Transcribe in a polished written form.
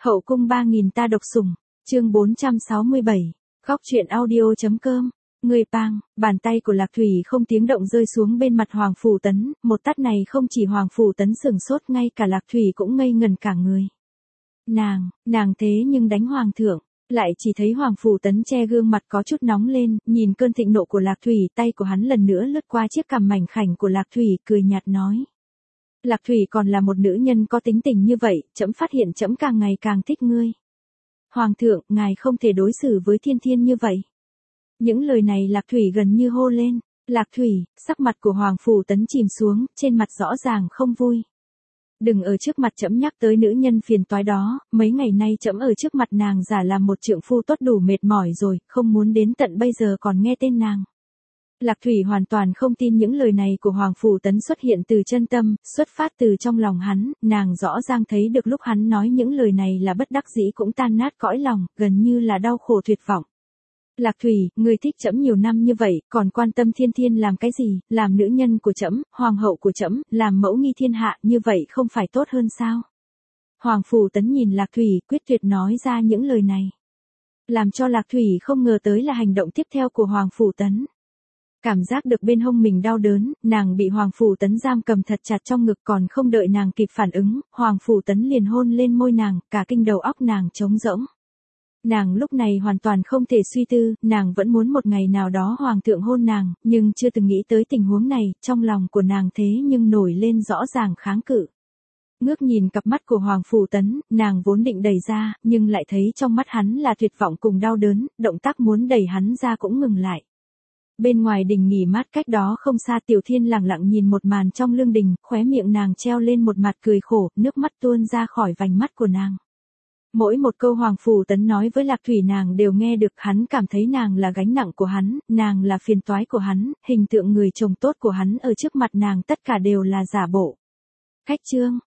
Hậu cung 3000 ta độc sủng, chương 467, khóc chuyện audio.com. Người pang, bàn tay của Lạc Thủy không tiếng động rơi xuống bên mặt Hoàng Phủ Tấn, một tát này không chỉ Hoàng Phủ Tấn sửng sốt, ngay cả Lạc Thủy cũng ngây ngần cả người. Nàng thế nhưng đánh Hoàng thượng, lại chỉ thấy Hoàng Phủ Tấn che gương mặt có chút nóng lên, nhìn cơn thịnh nộ của Lạc Thủy, tay của hắn lần nữa lướt qua chiếc cằm mảnh khảnh của Lạc Thủy, cười nhạt nói. Lạc Thủy còn là một nữ nhân có tính tình như vậy, trẫm phát hiện trẫm càng ngày càng thích ngươi. Hoàng thượng, ngài không thể đối xử với Thiên Thiên như vậy. Những lời này Lạc Thủy gần như hô lên. Lạc Thủy, sắc mặt của Hoàng Phủ Tấn chìm xuống, trên mặt rõ ràng không vui. Đừng ở trước mặt trẫm nhắc tới nữ nhân phiền toái đó, mấy ngày nay trẫm ở trước mặt nàng giả làm một trượng phu tốt đủ mệt mỏi rồi, không muốn đến tận bây giờ còn nghe tên nàng. Lạc Thủy hoàn toàn không tin những lời này của Hoàng Phủ Tấn xuất hiện từ chân tâm, xuất phát từ trong lòng hắn, nàng rõ ràng thấy được lúc hắn nói những lời này là bất đắc dĩ cũng tan nát cõi lòng, gần như là đau khổ tuyệt vọng. Lạc Thủy, ngươi thích trẫm nhiều năm như vậy, còn quan tâm Thiên Thiên làm cái gì, làm nữ nhân của trẫm, hoàng hậu của trẫm, làm mẫu nghi thiên hạ, như vậy không phải tốt hơn sao? Hoàng Phủ Tấn nhìn Lạc Thủy, quyết tuyệt nói ra những lời này. Làm cho Lạc Thủy không ngờ tới là hành động tiếp theo của Hoàng Phủ Tấn. Cảm giác được bên hông mình đau đớn, nàng bị Hoàng Phủ Tấn giam cầm thật chặt trong ngực, còn không đợi nàng kịp phản ứng, Hoàng Phủ Tấn liền hôn lên môi nàng, cả kinh đầu óc nàng trống rỗng. Nàng lúc này hoàn toàn không thể suy tư, nàng vẫn muốn một ngày nào đó Hoàng thượng hôn nàng, nhưng chưa từng nghĩ tới tình huống này, trong lòng của nàng thế nhưng nổi lên rõ ràng kháng cự. Ngước nhìn cặp mắt của Hoàng Phủ Tấn, nàng vốn định đẩy ra, nhưng lại thấy trong mắt hắn là tuyệt vọng cùng đau đớn, động tác muốn đẩy hắn ra cũng ngừng lại. Bên ngoài đình nghỉ mát cách đó không xa, Tiểu Thiên lặng lặng nhìn một màn trong lương đình, khóe miệng nàng treo lên một mặt cười khổ, nước mắt tuôn ra khỏi vành mắt của nàng. Mỗi một câu Hoàng Phủ Tấn nói với Lạc Thủy nàng đều nghe được, hắn cảm thấy nàng là gánh nặng của hắn, nàng là phiền toái của hắn, hình tượng người chồng tốt của hắn ở trước mặt nàng tất cả đều là giả bộ. Khách trương,